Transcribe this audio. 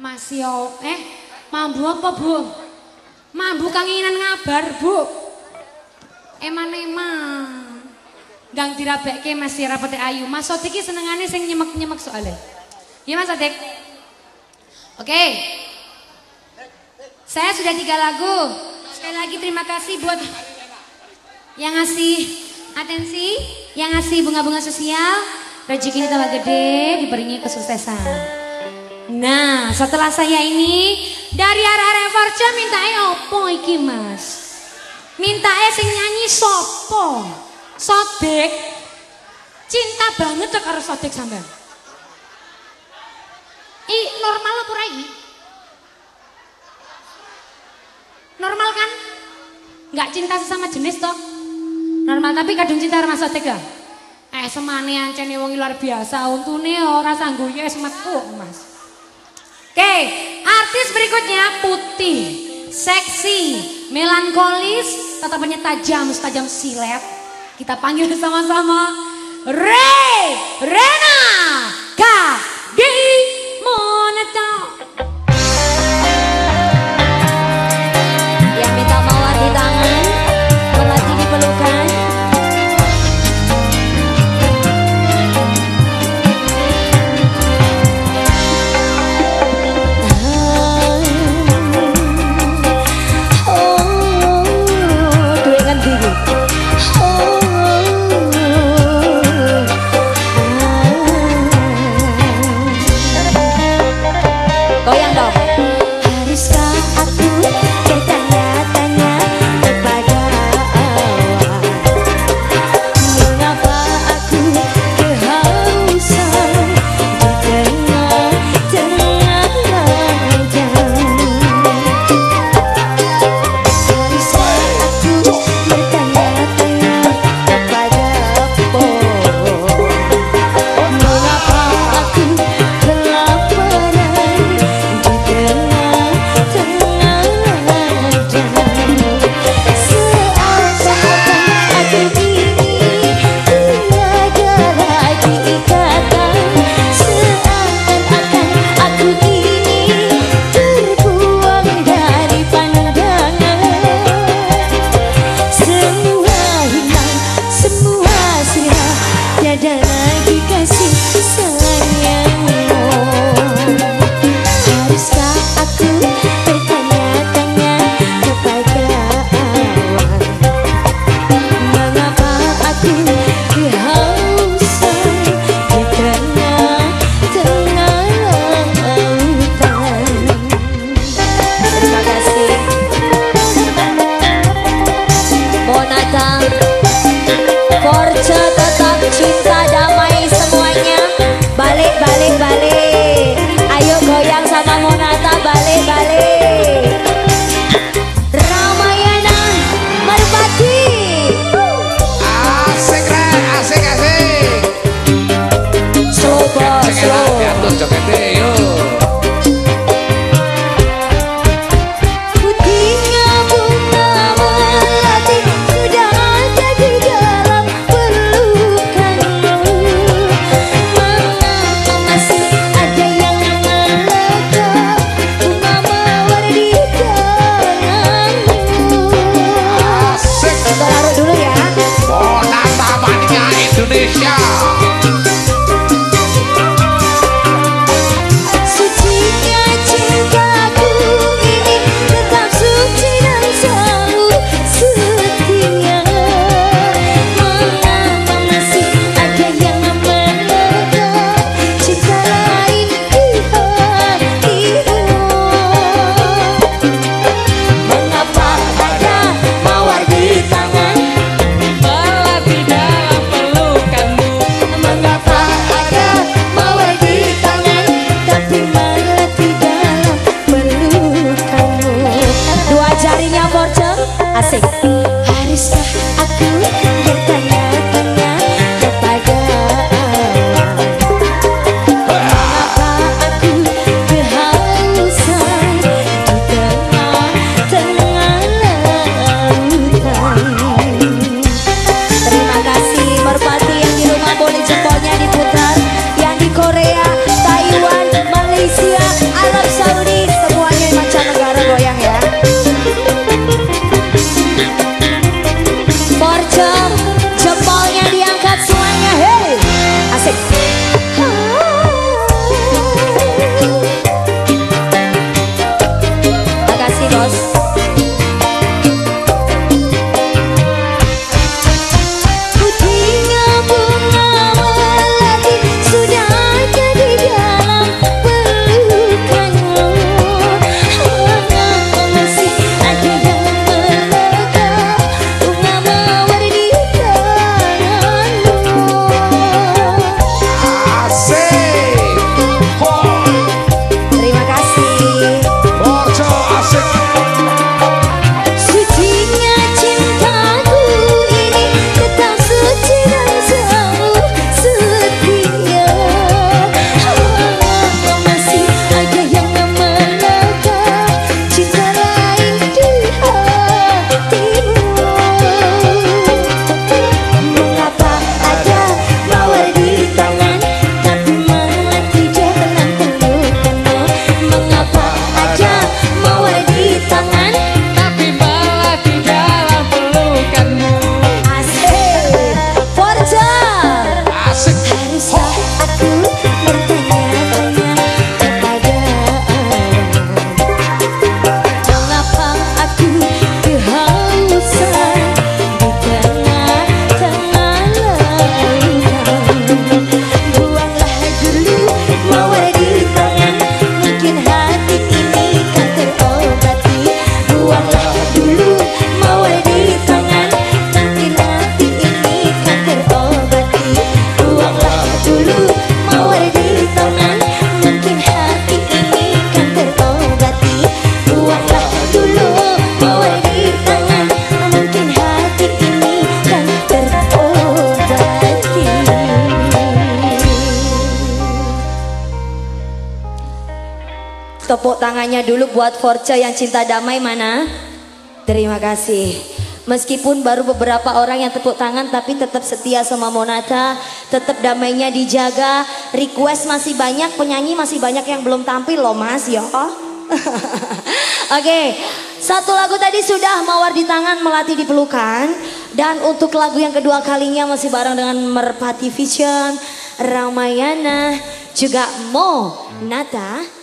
Mas yo, mambu apa bu? Mambu kangenan ngabar bu. Eman-eman. Gang dirabekke masih rapete ayu. Mas Sodik iki senengane sing nyemek-nyemek soalnya. Iya Mas Sodik. Oke. Saya sudah 3 lagu. Sekali lagi terima kasih buat yang ngasih atensi, yang ngasih bunga-bunga sosial. Rezeki ini tambah gede, diberinya kesuksesan. Nah, setelah saya ini dari arah Forja mintae opo iki Mas? Mintae sing nyanyi sopo? Sodik. Cinta banget karo Sodik sampean. Normal apa ora iki? Normal kan? Enggak cinta sesama jenis toh? Normal tapi kadung cinta karo Mas Sodik ya? Semane ancene wong luar biasa, untune ora sanggo yes metu Mas. Oke, artis berikutnya putih, seksi, melankolis, tatapannya tajam silet. Kita panggil sama-sama Rena Kadi Moneta. Yang minta mawar di tangan, melati di pelukan. Goyang dong. Haruskah aku bertanya-tanya kepada awan, mengapa aku kehausan di tengah-tengah jam. Haruskah aku bertanya-tanya kepada pohon, mengapa aku kelaparan Forja tetap cinta damai semuanya. Balik. Ayo goyang sama Monata, balik. Ramayana Merpati. Asik. Slow. Diatur jokete yo. Putihnya bunga melati sudah ada di dalam pelukanmu. Mengapa masih ada yang melekat bunga mawar di tanganmu? Asik. Taruh dulu ya. Monata Mania Indonesia. Tepuk tangannya dulu buat Force yang cinta damai mana? Terima kasih. Meskipun baru beberapa orang yang tepuk tangan tapi tetap setia sama Monata, tetap damainya dijaga. Request masih banyak, penyanyi masih banyak yang belum tampil loh Mas ya. Oke, satu lagu tadi sudah Mawar di Tangan Melati di Pelukan. Dan untuk lagu yang kedua kalinya masih bareng dengan Merpati Vision, Ramayana, juga Monata.